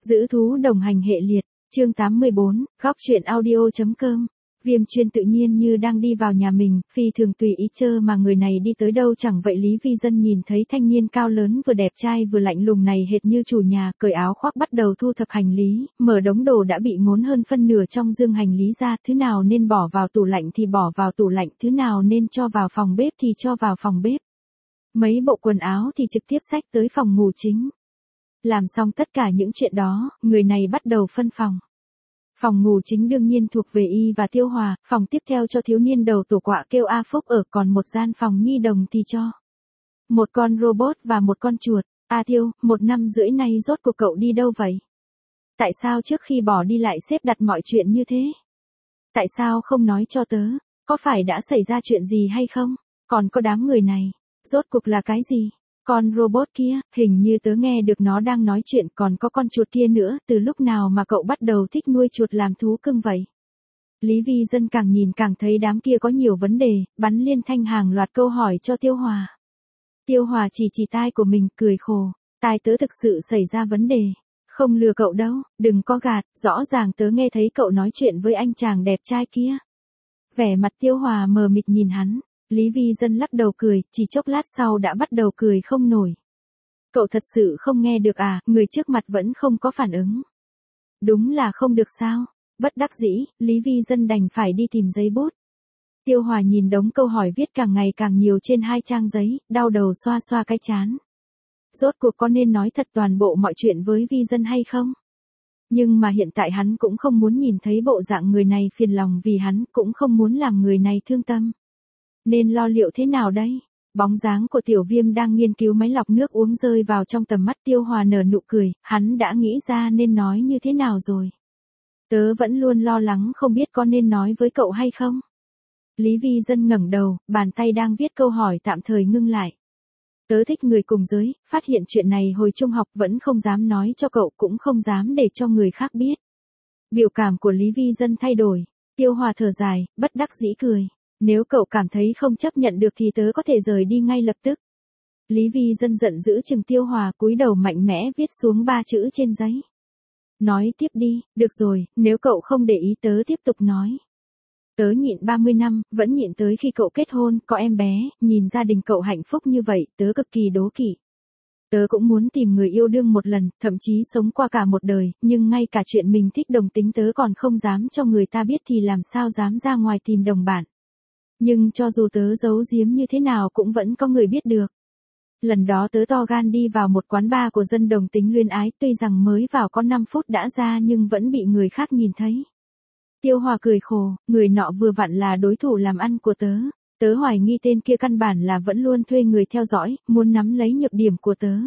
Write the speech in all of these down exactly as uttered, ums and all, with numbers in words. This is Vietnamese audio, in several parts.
Giữ thú đồng hành hệ liệt, chương tám mươi bốn, góc truyện audio.com. Viêm Chuyên tự nhiên như đang đi vào nhà mình, phi thường tùy ý chơ mà người này đi tới đâu chẳng vậy. Lý Vi Dân nhìn thấy thanh niên cao lớn vừa đẹp trai vừa lạnh lùng này hệt như chủ nhà, cởi áo khoác bắt đầu thu thập hành lý, mở đống đồ đã bị ngốn hơn phân nửa trong dương hành lý ra, thứ nào nên bỏ vào tủ lạnh thì bỏ vào tủ lạnh, thứ nào nên cho vào phòng bếp thì cho vào phòng bếp. Mấy bộ quần áo thì trực tiếp xách tới phòng ngủ chính. Làm xong tất cả những chuyện đó, người này bắt đầu phân phòng. Phòng ngủ chính đương nhiên thuộc về Y và Tiêu Hòa, phòng tiếp theo cho thiếu niên đầu tổ quạ kêu A Phúc ở, còn một gian phòng nhi đồng thì cho một con robot và một con chuột. A Tiêu, một năm rưỡi nay rốt cuộc cậu đi đâu vậy? Tại sao trước khi bỏ đi lại xếp đặt mọi chuyện như thế? Tại sao không nói cho tớ? Có phải đã xảy ra chuyện gì hay không? Còn có đám người này, rốt cuộc là cái gì? Con robot kia, hình như tớ nghe được nó đang nói chuyện, còn có con chuột kia nữa, từ lúc nào mà cậu bắt đầu thích nuôi chuột làm thú cưng vậy? Lý Vi Dân càng nhìn càng thấy đám kia có nhiều vấn đề, bắn liên thanh hàng loạt câu hỏi cho Tiêu Hòa. Tiêu Hòa chỉ chỉ tai của mình, cười khổ, tai tớ thực sự xảy ra vấn đề. Không lừa cậu đâu, đừng có gạt, rõ ràng tớ nghe thấy cậu nói chuyện với anh chàng đẹp trai kia. Vẻ mặt Tiêu Hòa mờ mịt nhìn hắn. Lý Vi Dân lắc đầu cười, chỉ chốc lát sau đã bắt đầu cười không nổi. Cậu thật sự không nghe được à, người trước mặt vẫn không có phản ứng. Đúng là không được sao. Bất đắc dĩ, Lý Vi Dân đành phải đi tìm giấy bút. Tiêu Hòa nhìn đống câu hỏi viết càng ngày càng nhiều trên hai trang giấy, đau đầu xoa xoa cái trán. Rốt cuộc có nên nói thật toàn bộ mọi chuyện với Vi Dân hay không? Nhưng mà hiện tại hắn cũng không muốn nhìn thấy bộ dạng người này phiền lòng vì hắn, cũng không muốn làm người này thương tâm. Nên lo liệu thế nào đây? Bóng dáng của Tiểu Viêm đang nghiên cứu máy lọc nước uống rơi vào trong tầm mắt. Tiêu Hòa nở nụ cười, hắn đã nghĩ ra nên nói như thế nào rồi. Tớ vẫn luôn lo lắng không biết có nên nói với cậu hay không. Lý Vi Dân ngẩng đầu, bàn tay đang viết câu hỏi tạm thời ngưng lại. Tớ thích người cùng giới, phát hiện chuyện này hồi trung học vẫn không dám nói cho cậu, cũng không dám để cho người khác biết. Biểu cảm của Lý Vi Dân thay đổi. Tiêu Hòa thở dài, bất đắc dĩ cười. Nếu cậu cảm thấy không chấp nhận được thì tớ có thể rời đi ngay lập tức. Lý Vi Dân giận dữ chừng Tiêu Hòa, cúi đầu mạnh mẽ viết xuống ba chữ trên giấy. Nói tiếp đi, được rồi, nếu cậu không để ý tớ tiếp tục nói. Tớ nhịn ba mươi năm, vẫn nhịn tới khi cậu kết hôn, có em bé, nhìn gia đình cậu hạnh phúc như vậy, tớ cực kỳ đố kỵ. Tớ cũng muốn tìm người yêu đương một lần, thậm chí sống qua cả một đời, nhưng ngay cả chuyện mình thích đồng tính tớ còn không dám cho người ta biết thì làm sao dám ra ngoài tìm đồng bạn. Nhưng cho dù tớ giấu giếm như thế nào cũng vẫn có người biết được. Lần đó tớ to gan đi vào một quán bar của dân đồng tính luyến ái, tuy rằng mới vào có năm phút đã ra nhưng vẫn bị người khác nhìn thấy. Tiêu Hòa cười khổ, người nọ vừa vặn là đối thủ làm ăn của tớ. Tớ hoài nghi tên kia căn bản là vẫn luôn thuê người theo dõi, muốn nắm lấy nhược điểm của tớ.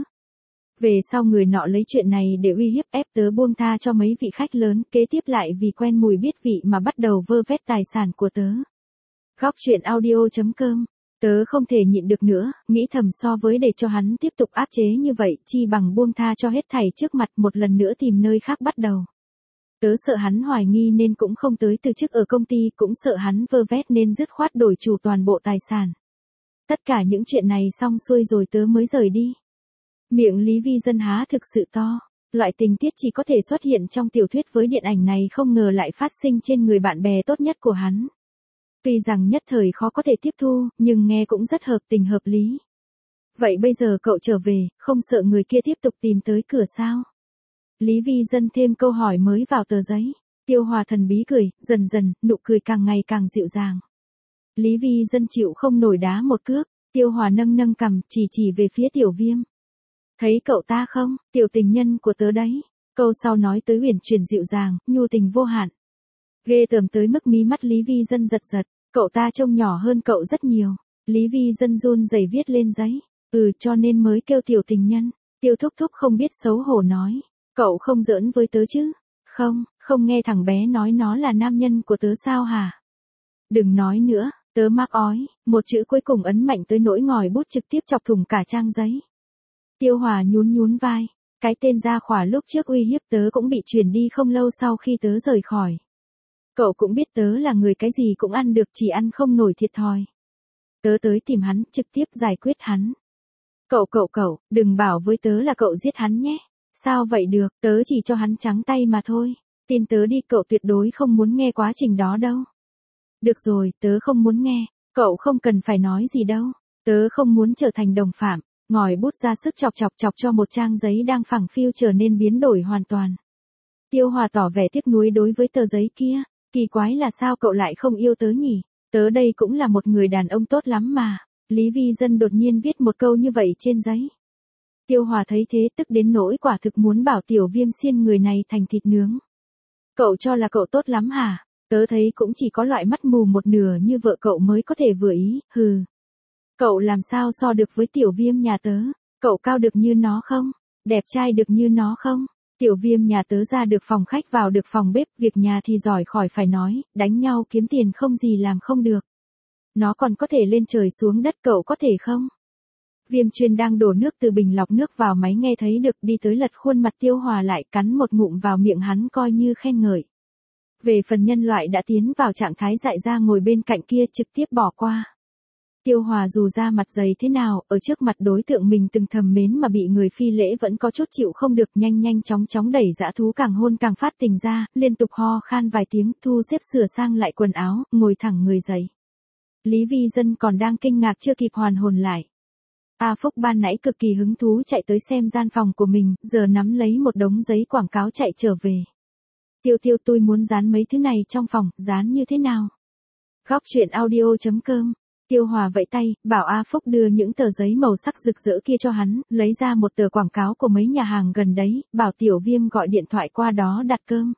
Về sau người nọ lấy chuyện này để uy hiếp ép tớ buông tha cho mấy vị khách lớn, kế tiếp lại vì quen mùi biết vị mà bắt đầu vơ vét tài sản của tớ. Góc truyện audio.com. Tớ không thể nhịn được nữa, nghĩ thầm so với để cho hắn tiếp tục áp chế như vậy, chi bằng buông tha cho hết thảy trước mặt, một lần nữa tìm nơi khác bắt đầu. Tớ sợ hắn hoài nghi nên cũng không tới từ chức ở công ty, cũng sợ hắn vơ vét nên dứt khoát đổi chủ toàn bộ tài sản. Tất cả những chuyện này xong xuôi rồi tớ mới rời đi. Miệng Lý Vi Dân há thực sự to. Loại tình tiết chỉ có thể xuất hiện trong tiểu thuyết với điện ảnh này không ngờ lại phát sinh trên người bạn bè tốt nhất của hắn. Tuy rằng nhất thời khó có thể tiếp thu, nhưng nghe cũng rất hợp tình hợp lý. Vậy bây giờ cậu trở về, không sợ người kia tiếp tục tìm tới cửa sao? Lý Vi Dân thêm câu hỏi mới vào tờ giấy. Tiêu Hòa thần bí cười, dần dần, nụ cười càng ngày càng dịu dàng. Lý Vi Dân chịu không nổi đá một cước. Tiêu Hòa nâng nâng cằm, chỉ chỉ về phía Tiểu Viêm. Thấy cậu ta không, tiểu tình nhân của tớ đấy. Câu sau nói tới uyển chuyển dịu dàng, nhu tình vô hạn. Ghê tởm tới mức mí mắt Lý Vi Dân giật giật. Cậu ta trông nhỏ hơn cậu rất nhiều. Lý Vi Dân run rẩy viết lên giấy. Ừ, cho nên mới kêu tiểu tình nhân. Tiêu Thúc Thúc không biết xấu hổ nói. Cậu không giỡn với tớ chứ? Không, không nghe thằng bé nói nó là nam nhân của tớ sao hả? Đừng nói nữa, tớ mắc ói. Một chữ cuối cùng ấn mạnh tới nỗi ngòi bút trực tiếp chọc thủng cả trang giấy. Tiêu Hòa nhún nhún vai. Cái tên gia khỏa lúc trước uy hiếp tớ cũng bị chuyển đi không lâu sau khi tớ rời khỏi. Cậu cũng biết tớ là người cái gì cũng ăn được, chỉ ăn không nổi thiệt thòi. Tớ tới tìm hắn, trực tiếp giải quyết hắn. Cậu cậu cậu, đừng bảo với tớ là cậu giết hắn nhé. Sao vậy được, tớ chỉ cho hắn trắng tay mà thôi. Tin tớ đi, cậu tuyệt đối không muốn nghe quá trình đó đâu. Được rồi, tớ không muốn nghe, cậu không cần phải nói gì đâu. Tớ không muốn trở thành đồng phạm. Ngòi bút ra sức chọc chọc chọc cho một trang giấy đang phẳng phiu trở nên biến đổi hoàn toàn. Tiêu Hòa tỏ vẻ tiếc nuối đối với tờ giấy kia. Kỳ quái là sao cậu lại không yêu tớ nhỉ? Tớ đây cũng là một người đàn ông tốt lắm mà. Lý Vi Dân đột nhiên viết một câu như vậy trên giấy. Tiêu Hòa thấy thế tức đến nỗi quả thực muốn bảo Tiểu Viêm xiên người này thành thịt nướng. Cậu cho là cậu tốt lắm hả? Tớ thấy cũng chỉ có loại mắt mù một nửa như vợ cậu mới có thể vừa ý, hừ. Cậu làm sao so được với Tiểu Viêm nhà tớ? Cậu cao được như nó không? Đẹp trai được như nó không? Tiểu Viêm nhà tớ ra được phòng khách vào được phòng bếp, việc nhà thì giỏi khỏi phải nói, đánh nhau kiếm tiền không gì làm không được. Nó còn có thể lên trời xuống đất, cậu có thể không? Viêm Chuyên đang đổ nước từ bình lọc nước vào máy nghe thấy được, đi tới lật khuôn mặt Tiêu Hòa lại, cắn một ngụm vào miệng hắn coi như khen ngợi. Về phần nhân loại đã tiến vào trạng thái dại ra ngồi bên cạnh kia trực tiếp bỏ qua. Tiêu Hòa dù ra mặt dày thế nào, ở trước mặt đối tượng mình từng thầm mến mà bị người phi lễ vẫn có chút chịu không được, nhanh nhanh chóng chóng đẩy dã thú càng hôn càng phát tình ra, liên tục ho khan vài tiếng, thu xếp sửa sang lại quần áo, ngồi thẳng người dậy. Lý Vi Dân còn đang kinh ngạc chưa kịp hoàn hồn lại. A Phúc ban nãy cực kỳ hứng thú chạy tới xem gian phòng của mình, giờ nắm lấy một đống giấy quảng cáo chạy trở về. Tiêu Tiêu, tôi muốn dán mấy thứ này trong phòng, dán như thế nào? Góc truyện audio chấm com. Tiêu Hòa vẫy tay, bảo A Phúc đưa những tờ giấy màu sắc rực rỡ kia cho hắn, lấy ra một tờ quảng cáo của mấy nhà hàng gần đấy, bảo Tiểu Viêm gọi điện thoại qua đó đặt cơm.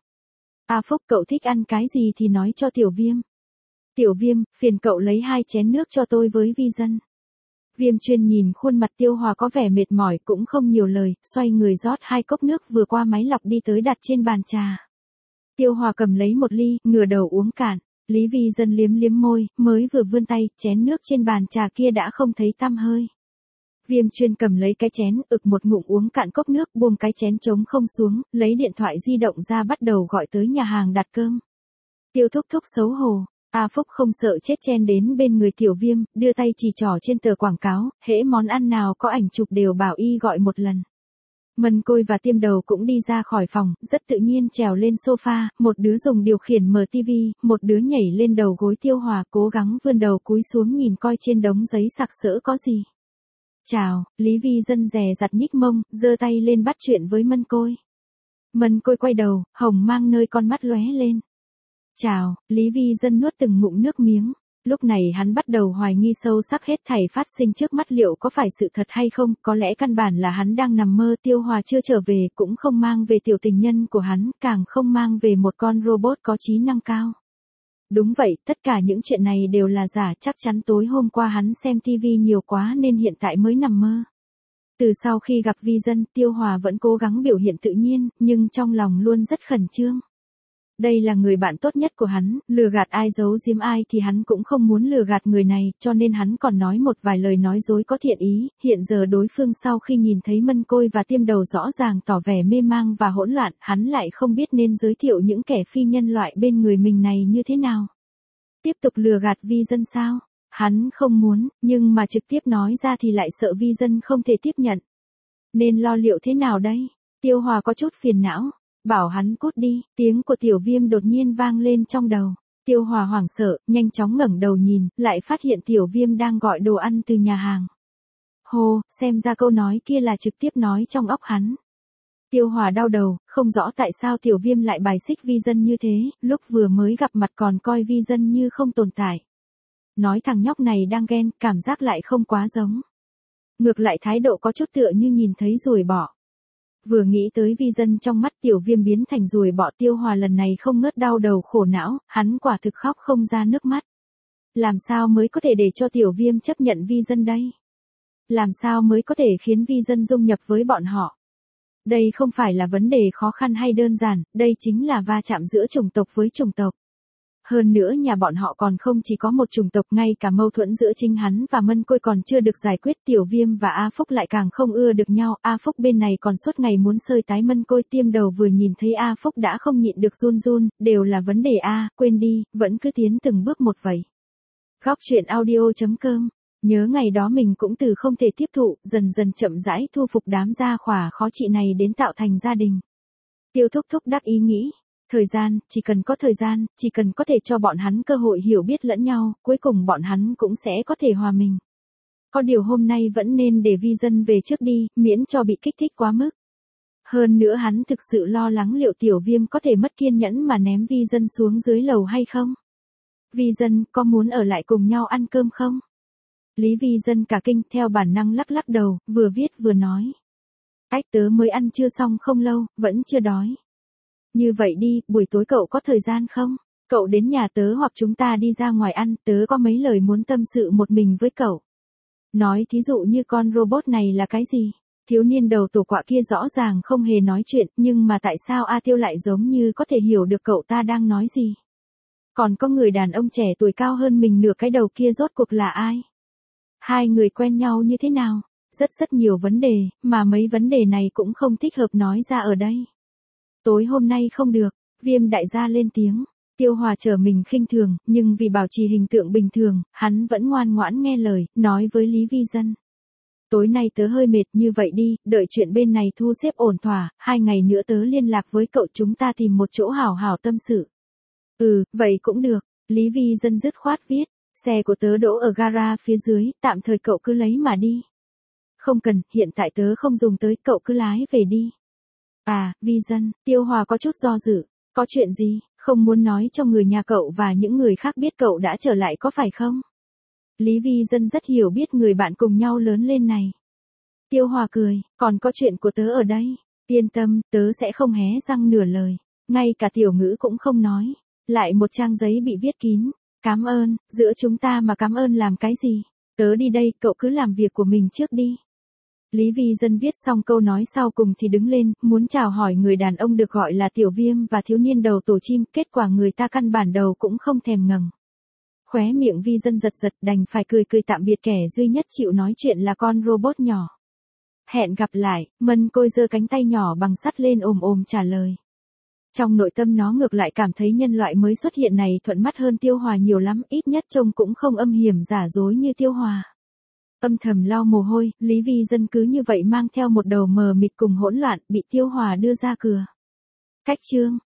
A Phúc, cậu thích ăn cái gì thì nói cho Tiểu Viêm. Tiểu Viêm, phiền cậu lấy hai chén nước cho tôi với Vi Dân. Viêm Chuyên nhìn khuôn mặt Tiêu Hòa có vẻ mệt mỏi cũng không nhiều lời, xoay người rót hai cốc nước vừa qua máy lọc đi tới đặt trên bàn trà. Tiêu Hòa cầm lấy một ly, ngửa đầu uống cạn. Lý Vi Dân liếm liếm môi, mới vừa vươn tay, chén nước trên bàn trà kia đã không thấy tăm hơi. Viêm Chuyên cầm lấy cái chén, ực một ngụm uống cạn cốc nước, buông cái chén trống không xuống, lấy điện thoại di động ra bắt đầu gọi tới nhà hàng đặt cơm. Tiêu Thúc Thúc xấu hổ. A Phúc không sợ chết chen đến bên người Tiểu Viêm, đưa tay chỉ trỏ trên tờ quảng cáo, hễ món ăn nào có ảnh chụp đều bảo y gọi một lần. Mân Côi và Tiêm Đầu cũng đi ra khỏi phòng, rất tự nhiên trèo lên sofa, một đứa dùng điều khiển mở tivi, một đứa nhảy lên đầu gối Tiêu Hòa cố gắng vươn đầu cúi xuống nhìn coi trên đống giấy sặc sỡ có gì. Chào, Lý Vi Dân dè dặt nhích mông, giơ tay lên bắt chuyện với Mân Côi. Mân Côi quay đầu, hồng mang nơi con mắt lóe lên. Chào, Lý Vi Dân nuốt từng ngụm nước miếng. Lúc này hắn bắt đầu hoài nghi sâu sắc hết thảy phát sinh trước mắt liệu có phải sự thật hay không, có lẽ căn bản là hắn đang nằm mơ. Tiêu Hòa chưa trở về, cũng không mang về tiểu tình nhân của hắn, càng không mang về một con robot có trí năng cao. Đúng vậy, tất cả những chuyện này đều là giả, chắc chắn tối hôm qua hắn xem tivi nhiều quá nên hiện tại mới nằm mơ. Từ sau khi gặp Vi Dân, Tiêu Hòa vẫn cố gắng biểu hiện tự nhiên, nhưng trong lòng luôn rất khẩn trương. Đây là người bạn tốt nhất của hắn, lừa gạt ai giấu giếm ai thì hắn cũng không muốn lừa gạt người này, cho nên hắn còn nói một vài lời nói dối có thiện ý. Hiện giờ đối phương sau khi nhìn thấy Mân Côi và Tiêm Đầu rõ ràng tỏ vẻ mê mang và hỗn loạn, hắn lại không biết nên giới thiệu những kẻ phi nhân loại bên người mình này như thế nào. Tiếp tục lừa gạt Vi Dân sao? Hắn không muốn, nhưng mà trực tiếp nói ra thì lại sợ Vi Dân không thể tiếp nhận. Nên lo liệu thế nào đây? Tiêu Hòa có chút phiền não. Bảo hắn cút đi, tiếng của Tiểu Viêm đột nhiên vang lên trong đầu. Tiêu Hòa hoảng sợ, nhanh chóng ngẩng đầu nhìn, lại phát hiện Tiểu Viêm đang gọi đồ ăn từ nhà hàng. Hô, xem ra câu nói kia là trực tiếp nói trong óc hắn. Tiêu Hòa đau đầu, không rõ tại sao Tiểu Viêm lại bài xích Vi Dân như thế, lúc vừa mới gặp mặt còn coi Vi Dân như không tồn tại. Nói thằng nhóc này đang ghen, cảm giác lại không quá giống. Ngược lại thái độ có chút tựa như nhìn thấy ruồi bọ. Vừa nghĩ tới Vi Dân trong mắt Tiểu Viêm biến thành ruồi bọ, Tiêu Hòa lần này không ngớt đau đầu khổ não, hắn quả thực khóc không ra nước mắt. Làm sao mới có thể để cho Tiểu Viêm chấp nhận Vi Dân đây? Làm sao mới có thể khiến Vi Dân dung nhập với bọn họ? Đây không phải là vấn đề khó khăn hay đơn giản, đây chính là va chạm giữa chủng tộc với chủng tộc. Hơn nữa nhà bọn họ còn không chỉ có một chủng tộc, ngay cả mâu thuẫn giữa chính hắn và Mân Côi còn chưa được giải quyết. Tiểu Viêm và A Phúc lại càng không ưa được nhau, A Phúc bên này còn suốt ngày muốn sơi tái Mân Côi. Tiêm Đầu vừa nhìn thấy A Phúc đã không nhịn được run run, đều là vấn đề A, quên đi, vẫn cứ tiến từng bước một vậy. Góc truyện audio chấm com Nhớ ngày đó mình cũng từ không thể tiếp thụ, dần dần chậm rãi thu phục đám gia khỏa khó trị này đến tạo thành gia đình. Tiêu Thúc Thúc đắc ý nghĩ, thời gian, chỉ cần có thời gian, chỉ cần có thể cho bọn hắn cơ hội hiểu biết lẫn nhau, cuối cùng bọn hắn cũng sẽ có thể hòa mình. Có điều hôm nay vẫn nên để Vi Dân về trước đi, miễn cho bị kích thích quá mức. Hơn nữa hắn thực sự lo lắng liệu Tiểu Viêm có thể mất kiên nhẫn mà ném Vi Dân xuống dưới lầu hay không. Vi Dân, có muốn ở lại cùng nhau ăn cơm không? Lý Vi Dân cả kinh theo bản năng lắc lắc đầu, vừa viết vừa nói. Ách tớ mới ăn trưa xong không lâu, vẫn chưa đói. Như vậy đi, buổi tối cậu có thời gian không? Cậu đến nhà tớ hoặc chúng ta đi ra ngoài ăn, tớ có mấy lời muốn tâm sự một mình với cậu. Nói thí dụ như con robot này là cái gì? Thiếu niên đầu tổ quạ kia rõ ràng không hề nói chuyện, nhưng mà tại sao A Tiêu lại giống như có thể hiểu được cậu ta đang nói gì? Còn có người đàn ông trẻ tuổi cao hơn mình nửa cái đầu kia rốt cuộc là ai? Hai người quen nhau như thế nào? Rất rất nhiều vấn đề, mà mấy vấn đề này cũng không thích hợp nói ra ở đây. Tối hôm nay không được, Viêm đại gia lên tiếng. Tiêu Hòa trở mình khinh thường, nhưng vì bảo trì hình tượng bình thường, hắn vẫn ngoan ngoãn nghe lời, nói với Lý Vi Dân. Tối nay tớ hơi mệt, như vậy đi, đợi chuyện bên này thu xếp ổn thỏa, hai ngày nữa tớ liên lạc với cậu, chúng ta tìm một chỗ hảo hảo tâm sự. Ừ, vậy cũng được, Lý Vi Dân dứt khoát viết, xe của tớ đỗ ở gara phía dưới, tạm thời cậu cứ lấy mà đi. Không cần, hiện tại tớ không dùng tới, cậu cứ lái về đi. À, Vi Dân, Tiêu Hòa có chút do dự, có chuyện gì, không muốn nói cho người nhà cậu và những người khác biết cậu đã trở lại có phải không? Lý Vi Dân rất hiểu biết người bạn cùng nhau lớn lên này. Tiêu Hòa cười, còn có chuyện của tớ ở đây, yên tâm, tớ sẽ không hé răng nửa lời, ngay cả tiểu ngữ cũng không nói, lại một trang giấy bị viết kín, cảm ơn, giữa chúng ta mà cảm ơn làm cái gì, tớ đi đây, cậu cứ làm việc của mình trước đi. Lý Vi Dân viết xong câu nói sau cùng thì đứng lên, muốn chào hỏi người đàn ông được gọi là Tiểu Viêm và thiếu niên đầu tổ chim, kết quả người ta căn bản đầu cũng không thèm ngẩng. Khóe miệng Vi Dân giật giật, đành phải cười cười tạm biệt kẻ duy nhất chịu nói chuyện là con robot nhỏ. Hẹn gặp lại, Mân Côi giơ cánh tay nhỏ bằng sắt lên ồm ồm trả lời. Trong nội tâm nó ngược lại cảm thấy nhân loại mới xuất hiện này thuận mắt hơn Tiêu Hòa nhiều lắm, ít nhất trông cũng không âm hiểm giả dối như Tiêu Hòa. Âm thầm lau mồ hôi, Lý Vi Dân cứ như vậy mang theo một đầu mờ mịt cùng hỗn loạn, bị Tiêu Hòa đưa ra cửa. Cách chương